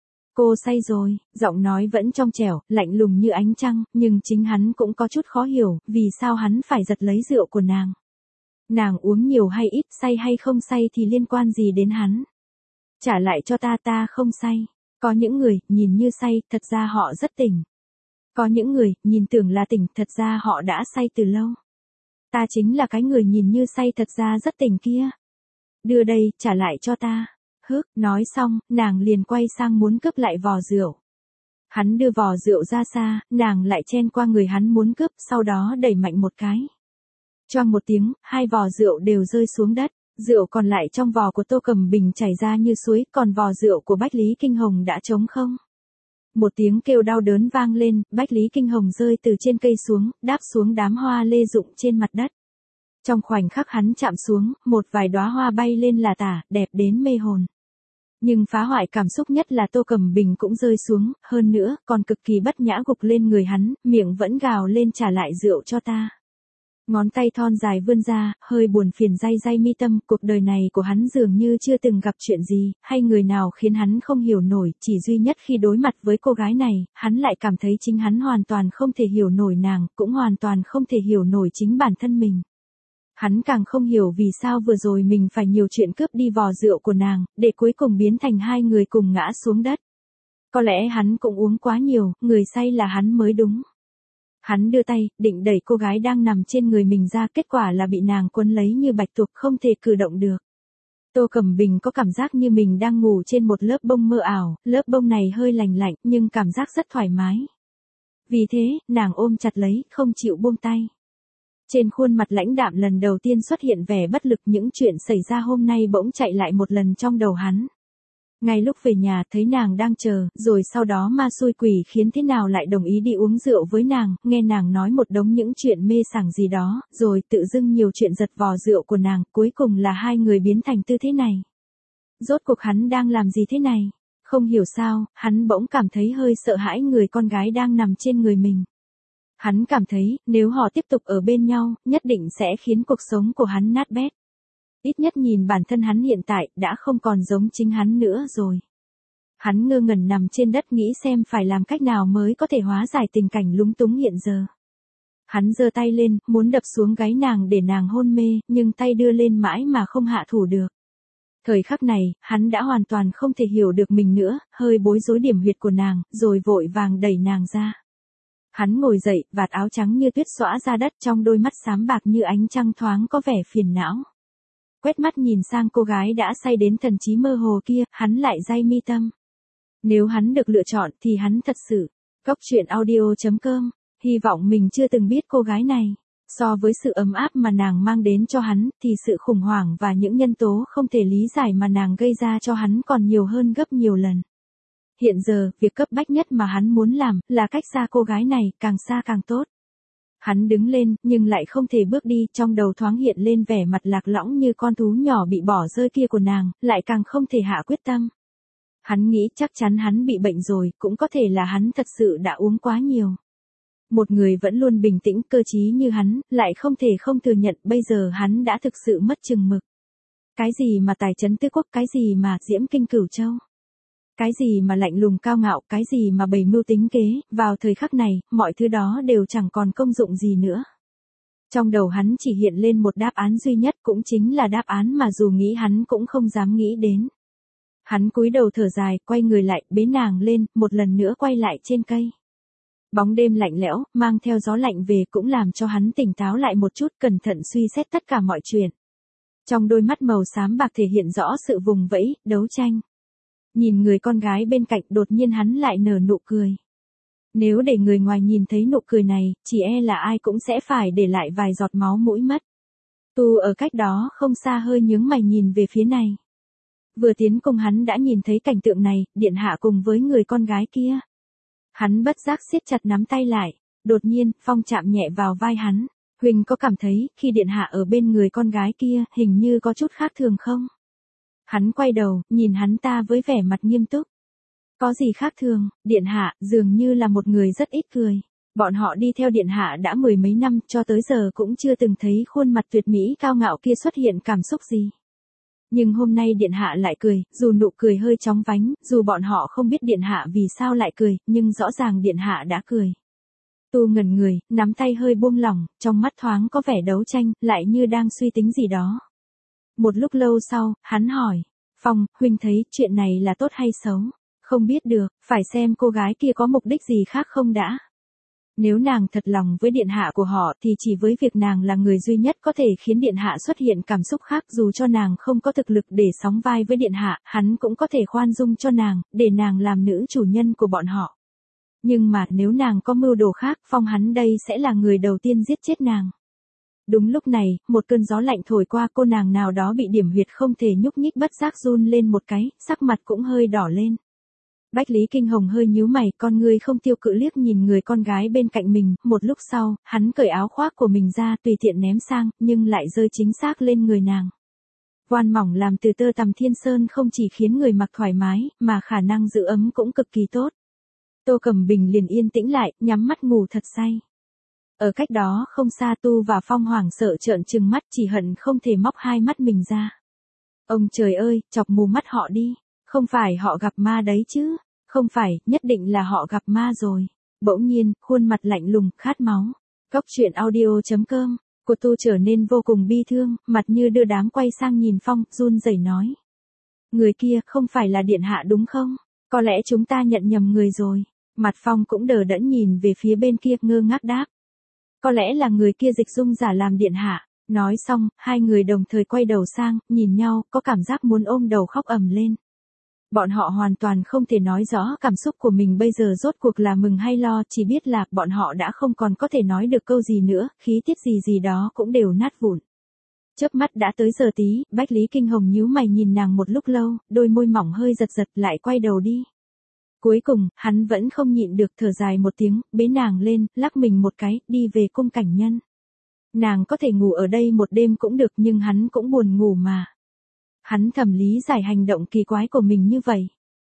Cô say rồi, giọng nói vẫn trong trẻo, lạnh lùng như ánh trăng, nhưng chính hắn cũng có chút khó hiểu, vì sao hắn phải giật lấy rượu của nàng. Nàng uống nhiều hay ít, say hay không say thì liên quan gì đến hắn? Trả lại cho ta không say. Có những người, nhìn như say, thật ra họ rất tỉnh. Có những người, nhìn tưởng là tỉnh, thật ra họ đã say từ lâu. Ta chính là cái người nhìn như say thật ra rất tỉnh kia. Đưa đây, trả lại cho ta. Hức, nói xong, nàng liền quay sang muốn cướp lại vò rượu. Hắn đưa vò rượu ra xa, nàng lại chen qua người hắn muốn cướp, sau đó đẩy mạnh một cái. Choang một tiếng, hai vò rượu đều rơi xuống đất. Rượu còn lại trong vò của Tô Cẩm Bình chảy ra như suối, còn vò rượu của Bách Lý Kinh Hồng đã trống không. Một tiếng kêu đau đớn vang lên, Bách Lý Kinh Hồng rơi từ trên cây xuống, đáp xuống đám hoa lê rụng trên mặt đất. Trong khoảnh khắc hắn chạm xuống, một vài đóa hoa bay lên là tả, đẹp đến mê hồn. Nhưng phá hoại cảm xúc nhất là Tô Cẩm Bình cũng rơi xuống, hơn nữa, còn cực kỳ bất nhã gục lên người hắn, miệng vẫn gào lên trả lại rượu cho ta. Ngón tay thon dài vươn ra, hơi buồn phiền day day mi tâm, cuộc đời này của hắn dường như chưa từng gặp chuyện gì, hay người nào khiến hắn không hiểu nổi, chỉ duy nhất khi đối mặt với cô gái này, hắn lại cảm thấy chính hắn hoàn toàn không thể hiểu nổi nàng, cũng hoàn toàn không thể hiểu nổi chính bản thân mình. Hắn càng không hiểu vì sao vừa rồi mình phải nhiều chuyện cướp đi vò rượu của nàng, để cuối cùng biến thành hai người cùng ngã xuống đất. Có lẽ hắn cũng uống quá nhiều, người say là hắn mới đúng. Hắn đưa tay, định đẩy cô gái đang nằm trên người mình ra, kết quả là bị nàng quấn lấy như bạch tuộc không thể cử động được. Tô Cẩm Bình có cảm giác như mình đang ngủ trên một lớp bông mơ ảo, lớp bông này hơi lành lạnh nhưng cảm giác rất thoải mái. Vì thế, nàng ôm chặt lấy, không chịu buông tay. Trên khuôn mặt lãnh đạm lần đầu tiên xuất hiện vẻ bất lực, những chuyện xảy ra hôm nay bỗng chạy lại một lần trong đầu hắn. Ngay lúc về nhà thấy nàng đang chờ, rồi sau đó ma xui quỷ khiến thế nào lại đồng ý đi uống rượu với nàng, nghe nàng nói một đống những chuyện mê sảng gì đó, rồi tự dưng nhiều chuyện giật vò rượu của nàng, cuối cùng là hai người biến thành tư thế này. Rốt cuộc hắn đang làm gì thế này? Không hiểu sao, hắn bỗng cảm thấy hơi sợ hãi người con gái đang nằm trên người mình. Hắn cảm thấy, nếu họ tiếp tục ở bên nhau, nhất định sẽ khiến cuộc sống của hắn nát bét. Ít nhất nhìn bản thân hắn hiện tại, đã không còn giống chính hắn nữa rồi. Hắn ngơ ngẩn nằm trên đất nghĩ xem phải làm cách nào mới có thể hóa giải tình cảnh lúng túng hiện giờ. Hắn giơ tay lên, muốn đập xuống gáy nàng để nàng hôn mê, nhưng tay đưa lên mãi mà không hạ thủ được. Thời khắc này, hắn đã hoàn toàn không thể hiểu được mình nữa, hơi bối rối điểm huyệt của nàng, rồi vội vàng đẩy nàng ra. Hắn ngồi dậy, vạt áo trắng như tuyết xõa ra đất, trong đôi mắt xám bạc như ánh trăng thoáng có vẻ phiền não. Quét mắt nhìn sang cô gái đã say đến thần trí mơ hồ kia, hắn lại day mi tâm. Nếu hắn được lựa chọn thì hắn thật sự. Cốc truyện audio.com, hy vọng mình chưa từng biết cô gái này. So với sự ấm áp mà nàng mang đến cho hắn, thì sự khủng hoảng và những nhân tố không thể lý giải mà nàng gây ra cho hắn còn nhiều hơn gấp nhiều lần. Hiện giờ, việc cấp bách nhất mà hắn muốn làm, là cách xa cô gái này, càng xa càng tốt. Hắn đứng lên, nhưng lại không thể bước đi, trong đầu thoáng hiện lên vẻ mặt lạc lõng như con thú nhỏ bị bỏ rơi kia của nàng, lại càng không thể hạ quyết tâm. Hắn nghĩ chắc chắn hắn bị bệnh rồi, cũng có thể là hắn thật sự đã uống quá nhiều. Một người vẫn luôn bình tĩnh cơ trí như hắn, lại không thể không thừa nhận bây giờ hắn đã thực sự mất chừng mực. Cái gì mà tài trấn tứ quốc, cái gì mà diễm kinh cửu châu. Cái gì mà lạnh lùng cao ngạo, cái gì mà bày mưu tính kế, vào thời khắc này, mọi thứ đó đều chẳng còn công dụng gì nữa. Trong đầu hắn chỉ hiện lên một đáp án duy nhất, cũng chính là đáp án mà dù nghĩ hắn cũng không dám nghĩ đến. Hắn cúi đầu thở dài, quay người lại, bế nàng lên, một lần nữa quay lại trên cây. Bóng đêm lạnh lẽo, mang theo gió lạnh về cũng làm cho hắn tỉnh táo lại một chút, cẩn thận suy xét tất cả mọi chuyện. Trong đôi mắt màu xám bạc thể hiện rõ sự vùng vẫy, đấu tranh. Nhìn người con gái bên cạnh, đột nhiên hắn lại nở nụ cười. Nếu để người ngoài nhìn thấy nụ cười này, chỉ e là ai cũng sẽ phải để lại vài giọt máu mũi mất. Tu ở cách đó không xa hơi nhướng mày nhìn về phía này. Vừa tiến cùng hắn đã nhìn thấy cảnh tượng này, điện hạ cùng với người con gái kia. Hắn bất giác siết chặt nắm tay lại, đột nhiên, Phong chạm nhẹ vào vai hắn. Huỳnh có cảm thấy, khi điện hạ ở bên người con gái kia, hình như có chút khác thường không? Hắn quay đầu, nhìn hắn ta với vẻ mặt nghiêm túc. Có gì khác thường, điện hạ, dường như là một người rất ít cười. Bọn họ đi theo điện hạ đã mười mấy năm, cho tới giờ cũng chưa từng thấy khuôn mặt tuyệt mỹ cao ngạo kia xuất hiện cảm xúc gì. Nhưng hôm nay điện hạ lại cười, dù nụ cười hơi chóng vánh, dù bọn họ không biết điện hạ vì sao lại cười, nhưng rõ ràng điện hạ đã cười. Tu ngẩn người, nắm tay hơi buông lỏng, trong mắt thoáng có vẻ đấu tranh, lại như đang suy tính gì đó. Một lúc lâu sau, hắn hỏi, Phong, huynh thấy chuyện này là tốt hay xấu? Không biết được, phải xem cô gái kia có mục đích gì khác không đã. Nếu nàng thật lòng với điện hạ của họ thì chỉ với việc nàng là người duy nhất có thể khiến điện hạ xuất hiện cảm xúc khác, dù cho nàng không có thực lực để sóng vai với điện hạ, hắn cũng có thể khoan dung cho nàng, để nàng làm nữ chủ nhân của bọn họ. Nhưng mà nếu nàng có mưu đồ khác, Phong hắn đây sẽ là người đầu tiên giết chết nàng. Đúng lúc này, một cơn gió lạnh thổi qua, cô nàng nào đó bị điểm huyệt không thể nhúc nhích bất giác run lên một cái, sắc mặt cũng hơi đỏ lên. Bách Lý Kinh Hồng hơi nhíu mày, con ngươi không tiêu cự liếc nhìn người con gái bên cạnh mình, một lúc sau, hắn cởi áo khoác của mình ra tùy tiện ném sang, nhưng lại rơi chính xác lên người nàng. Voan mỏng làm từ tơ tằm thiên sơn không chỉ khiến người mặc thoải mái, mà khả năng giữ ấm cũng cực kỳ tốt. Tô Cẩm Bình liền yên tĩnh lại, nhắm mắt ngủ thật say. Ở cách đó không xa Tu và Phong hoảng sợ trợn trừng mắt, chỉ hận không thể móc hai mắt mình ra. Ông trời ơi, chọc mù mắt họ đi. Không phải họ gặp ma đấy chứ. Không phải, nhất định là họ gặp ma rồi. Bỗng nhiên, khuôn mặt lạnh lùng, khát máu. Cốc truyện audio.com. Cô Tu trở nên vô cùng bi thương, mặt như đưa đám quay sang nhìn Phong, run rẩy nói. Người kia không phải là điện hạ đúng không? Có lẽ chúng ta nhận nhầm người rồi. Mặt Phong cũng đờ đẫn nhìn về phía bên kia, ngơ ngác đáp. Có lẽ là người kia dịch dung giả làm điện hạ. Nói xong, hai người đồng thời quay đầu sang, nhìn nhau, có cảm giác muốn ôm đầu khóc ầm lên. Bọn họ hoàn toàn không thể nói rõ cảm xúc của mình bây giờ rốt cuộc là mừng hay lo, chỉ biết là bọn họ đã không còn có thể nói được câu gì nữa, khí tiết gì đó cũng đều nát vụn. Chớp mắt đã tới giờ tí, Bách Lý Kinh Hồng nhíu mày nhìn nàng một lúc lâu, đôi môi mỏng hơi giật giật lại quay đầu đi. Cuối cùng, hắn vẫn không nhịn được thở dài một tiếng, bế nàng lên, lắc mình một cái, đi về cung cảnh nhân. Nàng có thể ngủ ở đây một đêm cũng được nhưng hắn cũng buồn ngủ mà. Hắn thầm lý giải hành động kỳ quái của mình như vậy.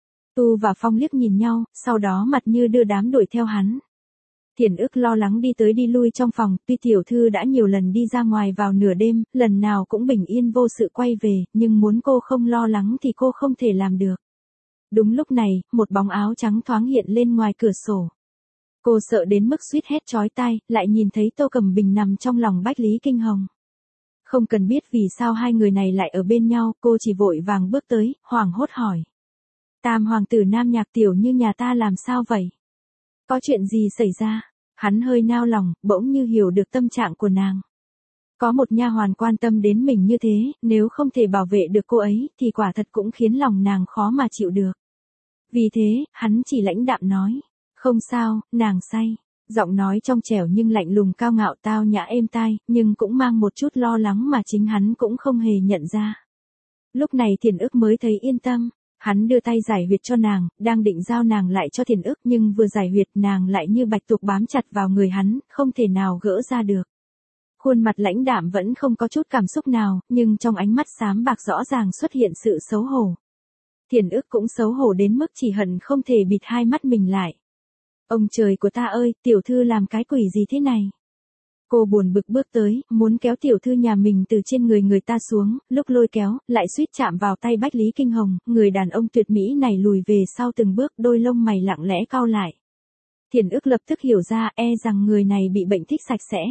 Tu và Phong liếc nhìn nhau, sau đó mặt như đưa đám đuổi theo hắn. Thiển Ức lo lắng đi tới đi lui trong phòng, tuy tiểu thư đã nhiều lần đi ra ngoài vào nửa đêm, lần nào cũng bình yên vô sự quay về, nhưng muốn cô không lo lắng thì cô không thể làm được. Đúng lúc này, một bóng áo trắng thoáng hiện lên ngoài cửa sổ. Cô sợ đến mức suýt hét chói tai, lại nhìn thấy Tô Cẩm Bình nằm trong lòng Bách Lý Kinh Hồng. Không cần biết vì sao hai người này lại ở bên nhau, cô chỉ vội vàng bước tới, hoảng hốt hỏi. Tam hoàng tử Nam Nhạc tiểu như nhà ta làm sao vậy? Có chuyện gì xảy ra? Hắn hơi nao lòng, bỗng như hiểu được tâm trạng của nàng. Có một nha hoàn quan tâm đến mình như thế, nếu không thể bảo vệ được cô ấy, thì quả thật cũng khiến lòng nàng khó mà chịu được. Vì thế, hắn chỉ lãnh đạm nói. Không sao, nàng say. Giọng nói trong trẻo nhưng lạnh lùng cao ngạo tao nhã êm tai, nhưng cũng mang một chút lo lắng mà chính hắn cũng không hề nhận ra. Lúc này Thiền ức mới thấy yên tâm. Hắn đưa tay giải huyệt cho nàng, đang định giao nàng lại cho Thiền ức nhưng vừa giải huyệt nàng lại như bạch tuộc bám chặt vào người hắn, không thể nào gỡ ra được. Khuôn mặt lãnh đạm vẫn không có chút cảm xúc nào, nhưng trong ánh mắt xám bạc rõ ràng xuất hiện sự xấu hổ. Thiền ức cũng xấu hổ đến mức chỉ hận không thể bịt hai mắt mình lại. Ông trời của ta ơi, tiểu thư làm cái quỷ gì thế này? Cô buồn bực bước tới, muốn kéo tiểu thư nhà mình từ trên người ta xuống, lúc lôi kéo, lại suýt chạm vào tay Bách Lý Kinh Hồng, người đàn ông tuyệt mỹ này lùi về sau từng bước, đôi lông mày lặng lẽ cau lại. Thiền ức lập tức hiểu ra, rằng người này bị bệnh thích sạch sẽ.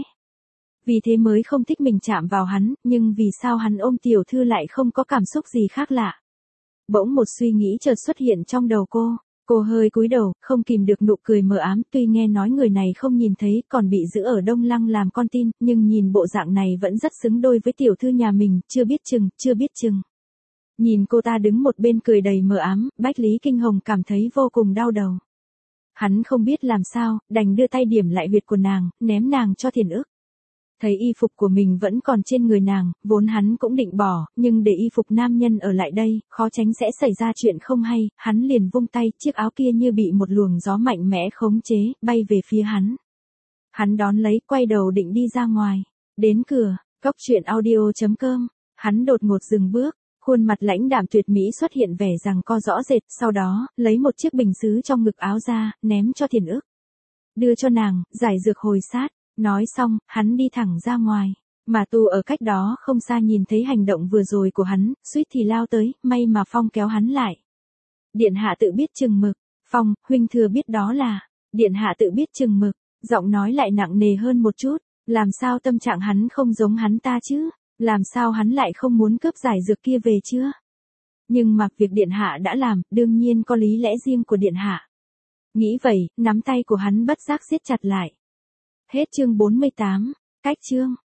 Vì thế mới không thích mình chạm vào hắn, nhưng vì sao hắn ôm tiểu thư lại không có cảm xúc gì khác lạ. Bỗng một suy nghĩ chợt xuất hiện trong đầu cô hơi cúi đầu, không kìm được nụ cười mờ ám, tuy nghe nói người này không nhìn thấy, còn bị giữ ở Đông Lăng làm con tin, nhưng nhìn bộ dạng này vẫn rất xứng đôi với tiểu thư nhà mình, chưa biết chừng. Nhìn cô ta đứng một bên cười đầy mờ ám, Bách Lý Kinh Hồng cảm thấy vô cùng đau đầu. Hắn không biết làm sao, đành đưa tay điểm lại huyệt của nàng, ném nàng cho Thiền ức. Thấy y phục của mình vẫn còn trên người nàng, vốn hắn cũng định bỏ, nhưng để y phục nam nhân ở lại đây, khó tránh sẽ xảy ra chuyện không hay, hắn liền vung tay, chiếc áo kia như bị một luồng gió mạnh mẽ khống chế, bay về phía hắn. Hắn đón lấy, quay đầu định đi ra ngoài. Đến cửa, coctruyện.audio.com, hắn đột ngột dừng bước, khuôn mặt lãnh đạm tuyệt mỹ xuất hiện vẻ giằng co rõ rệt, sau đó, lấy một chiếc bình sứ trong ngực áo ra, ném cho Thiền ức. Đưa cho nàng, giải dược hồi sát. Nói xong, hắn đi thẳng ra ngoài. Mà Tu ở cách đó không xa nhìn thấy hành động vừa rồi của hắn, suýt thì lao tới, may mà Phong kéo hắn lại. Điện hạ tự biết chừng mực. Phong, huynh thừa biết đó là. Điện hạ tự biết chừng mực. Giọng nói lại nặng nề hơn một chút. Làm sao tâm trạng hắn không giống hắn ta chứ? Làm sao hắn lại không muốn cướp giải dược kia về chưa? Nhưng mà việc điện hạ đã làm, đương nhiên có lý lẽ riêng của điện hạ. Nghĩ vậy, nắm tay của hắn bất giác siết chặt lại. Hết chương 48, cách chương.